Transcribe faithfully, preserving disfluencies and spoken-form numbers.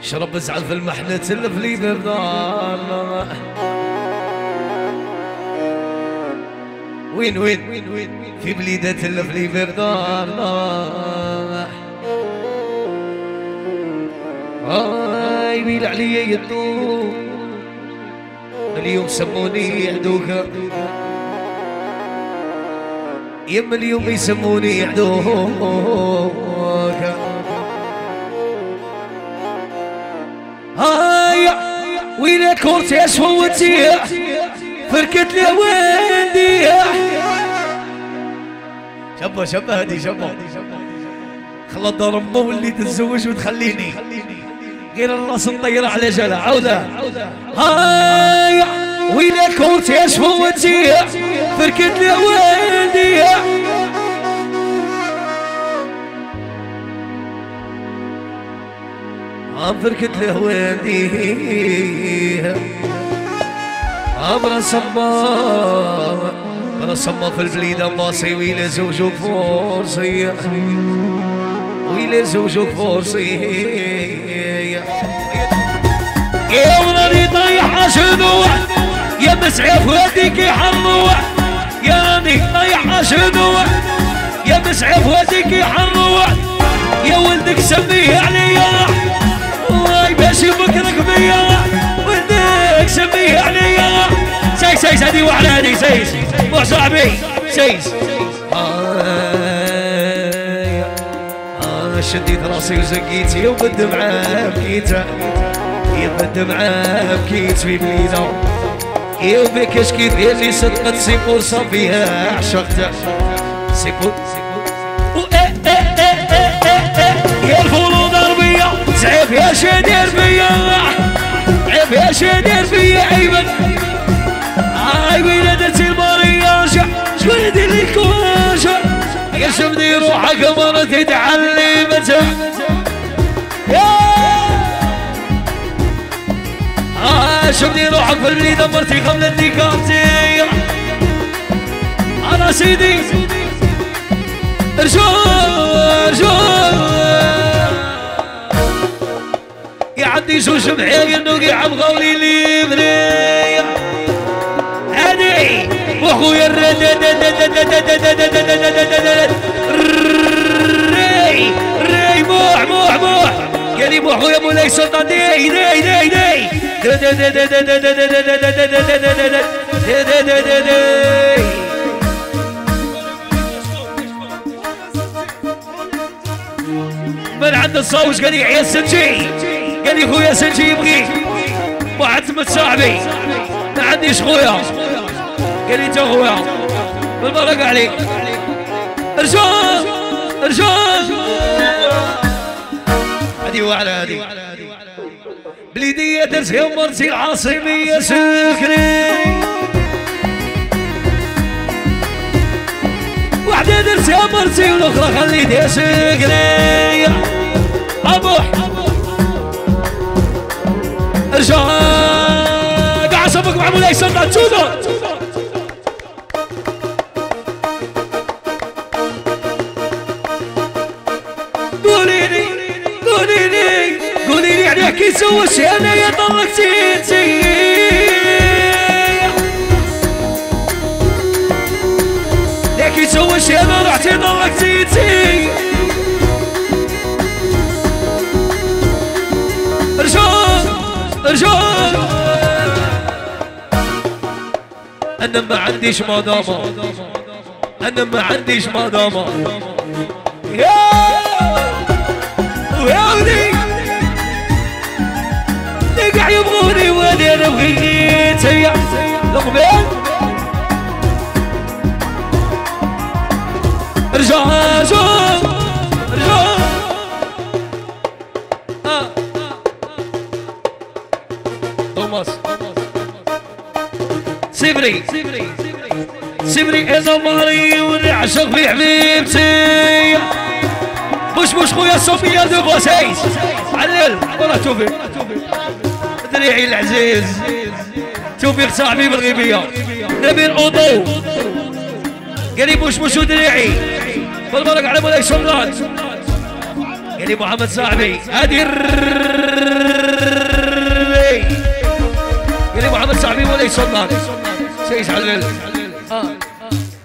شرب ازعل في المحنة اللي في لي بدارنا. وين وين في بليدة اللي في لي بدارنا. هاي ويل عليا يدوك اليوم سموني عدوك، يما اليوم يسموني عدوك. هاي ويلك كورتي فوتي فركت لي ويندي. شبه شبه هدي شبه خلى الدار امه واللي تتزوج وتخليني غير الراس نطير على جلا عودة. هاي ويلك كورتي فوتي فركت لي ويندي. عم فركت له وينديه عبر صبا عبر صبا في البليدة باصي ويلي زوجك فورسي ويلي زوجك فورسي. يا ولدي طيح شنو يا مسعف وديك يحروح، يا راني طيح شنو يا مسعف وديك يحروح. يا ولدك سميه عليا واي باش بكرك بيا، ولدك سميه عليا. سيس سيس هدي وعلى هدي سيس مو صاحبي سيس. آه آه شديت راسي وزقيتي وبالدمعة بكيت، يا بالدمعة بكيت في بليدة. يا وبك شكيت اللي صدقت سيبور صافيها عشقتها سيبور يا الفولو ضربية عيب يا شدير فيا، عيب يا شدير فيا عيبا. هاي ولدتي المرياشة شكون يدير لي كواشة، يا شمدي روحك مرة تتعلمتها. آه شمدي روحك في البليدة مرتي قبل النكاتي. أنا سيدي رجال رجال يعدي زوج معايا النوقي عم غولي لي بنية هادي واخويا الري ري موح موح موح قالي مو اخويا مولاي سلطان دي دي دي دي من عند الصاوش قال لي عيال سنجي، قال لي خويا سنجي يبغيك واحد من صاحبي ما عنديش خويا، قال لي انت خويا بالبركة عليك. رجال رجال هادي وعلى هادي بليدية درس يا مرتي العاصمية سكري، وحدة درس يا مرتي والاخرى خليتها سكري. ابوح رجال قاع صفك مع مولاي سلطان تشوفوا قولي لي قولي لي قولي لي عليك كي تسوى شي انا يا طلقتي انتي، لكن تسوى شي انا رحتي طلقتي انتي. رجال رجال انا ما عنديش مدامة، انا ما عنديش مدامة. يا يا ولي اللي قاع يبغوني وانا انا بغيت هيا القبيل. رجال رجال رجال اه توماس سيبري سيبري اذا ماري ونعشق في حبيبتي. مش مش خويا صوفيا دو بوسيس علل والله توفيق دريعي العزيز توفيق صاحبي بالغيبية نبيل اوضو قالي مش مش دريعي بالبركة على مولاي سلطان قالي محمد صاحبي هادي محمد سعبي ولي سلطان سيس على اه